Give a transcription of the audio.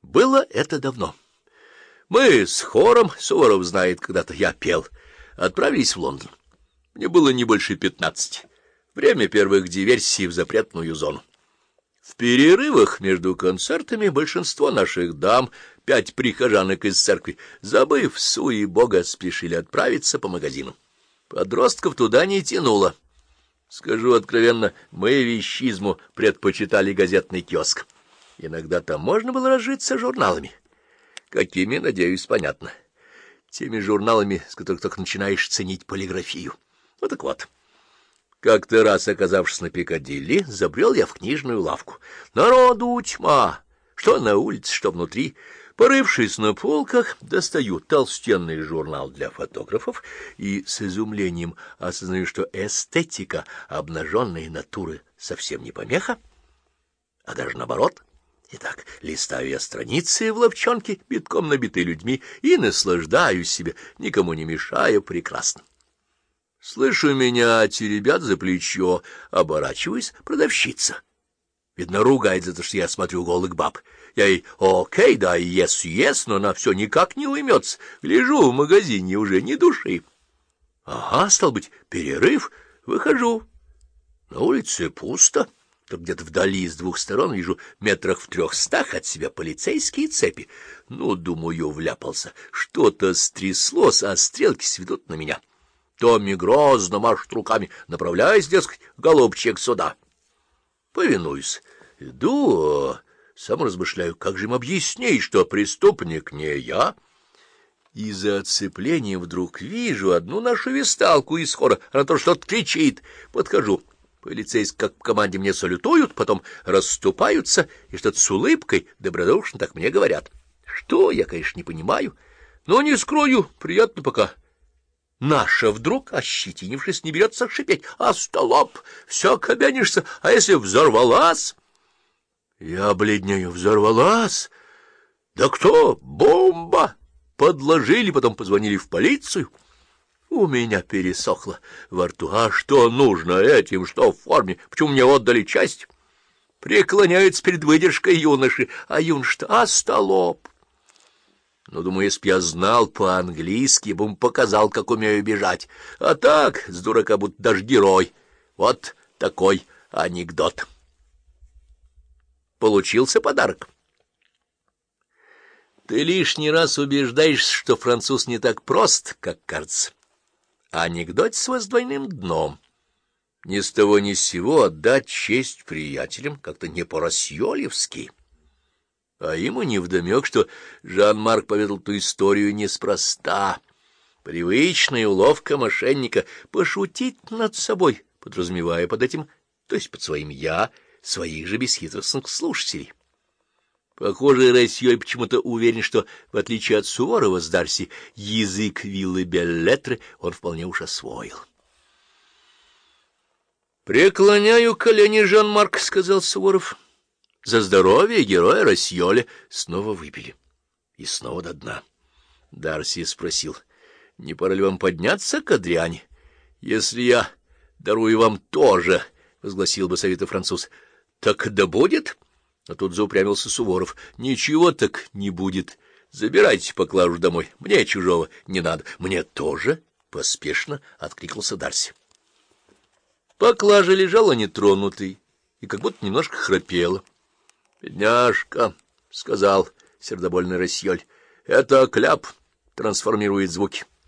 Было это давно. Мы с хором, Суворов знает, когда-то я пел, отправились в Лондон. Мне было не больше 15. Время первых диверсий в запретную зону. В перерывах между концертами большинство наших дам, 5 прихожанок из церкви, забыв суе Бога, спешили отправиться по магазинам. Подростков туда не тянуло. Скажу откровенно, мы вещизму предпочитали газетный киоск. Иногда там можно было разжиться журналами. Какими, надеюсь, понятно. Теми журналами, с которых только начинаешь ценить полиграфию. Ну так вот. Как-то раз, оказавшись на Пикадилли, забрел я в книжную лавку. Народу тьма, что на улице, что внутри. Порывшись на полках, достаю толстенный журнал для фотографов и с изумлением осознаю, что эстетика обнаженной натуры совсем не помеха, а даже наоборот. Итак, листаю я страницы в ловчонке, битком набитые людьми, и наслаждаюсь себе, никому не мешая, прекрасно. Слышу, меня теребят за плечо, оборачиваюсь, продавщица. Видно, ругает за то, что я смотрю голых баб. Я ей окей, да, ес, но она все никак не уймется. Гляжу, в магазине уже ни души. Ага, стал быть, перерыв, выхожу. На улице пусто. Только где-то вдали с 2 сторон вижу метрах в 300 от себя полицейские цепи. Ну, думаю, вляпался. Что-то стряслось, а стрелки сведут на меня. Томми грозно машет руками. Направляюсь, дескать, голубчик, сюда. Повинуюсь. Иду, сам размышляю, как же им объяснить, что преступник не я. И за оцеплением вдруг вижу одну нашу весталку из хора. Она тоже что-то кричит. Подхожу. Полицейские, как в команде, мне салютуют, потом расступаются и что-то с улыбкой добродушно так мне говорят. Что, я, конечно, не понимаю, но не скрою, приятно пока. Наша вдруг, ощетинившись, не берется шипеть. А столоп, все кабянишься, а если взорвалась? Я бледнею, взорвалась? Да кто? Бомба! Подложили, потом позвонили в полицию. У меня пересохло во рту. А что нужно этим, что в форме? Почему мне отдали часть? Преклоняются перед выдержкой юноши, а юноша-то остолоп. Ну, думаю, если б я знал по-английски, я бы ему показал, как умею бежать. А так, с дурака будто даже герой. Вот такой анекдот. Получился подарок. Ты лишний раз убеждаешься, что француз не так прост, как кажется. Анекдотство с двойным дном. Ни с того ни с сего отдать честь приятелям как-то не по-рассьолевски. А ему невдомек, что Жан-Марк поведал ту историю неспроста. Привычная уловка мошенника — пошутить над собой, подразумевая под этим, то есть под своим «я», своих же бесхитростных слушателей. Похоже, Рассьоль почему-то уверен, что, в отличие от Суворова с Дарси, язык виллы Беллеттры он вполне уж освоил. «Преклоняю колени, Жан-Марк», — сказал Суворов. «За здоровье героя Рассьоля». Снова выпили. И снова до дна. Дарси спросил: «Не пора ли вам подняться к Адриане?» «Если я дарую вам тоже», — возгласил басовито француз. «Так да будет?» А тут заупрямился Суворов. «Ничего так не будет. Забирайте поклажу домой. Мне чужого не надо». «Мне тоже», — поспешно откликнулся Дарси. Поклажа лежала нетронутой и как будто немножко храпела. «Бедняжка», — сказал сердобольный Рассьоль, — «это кляп трансформирует звуки».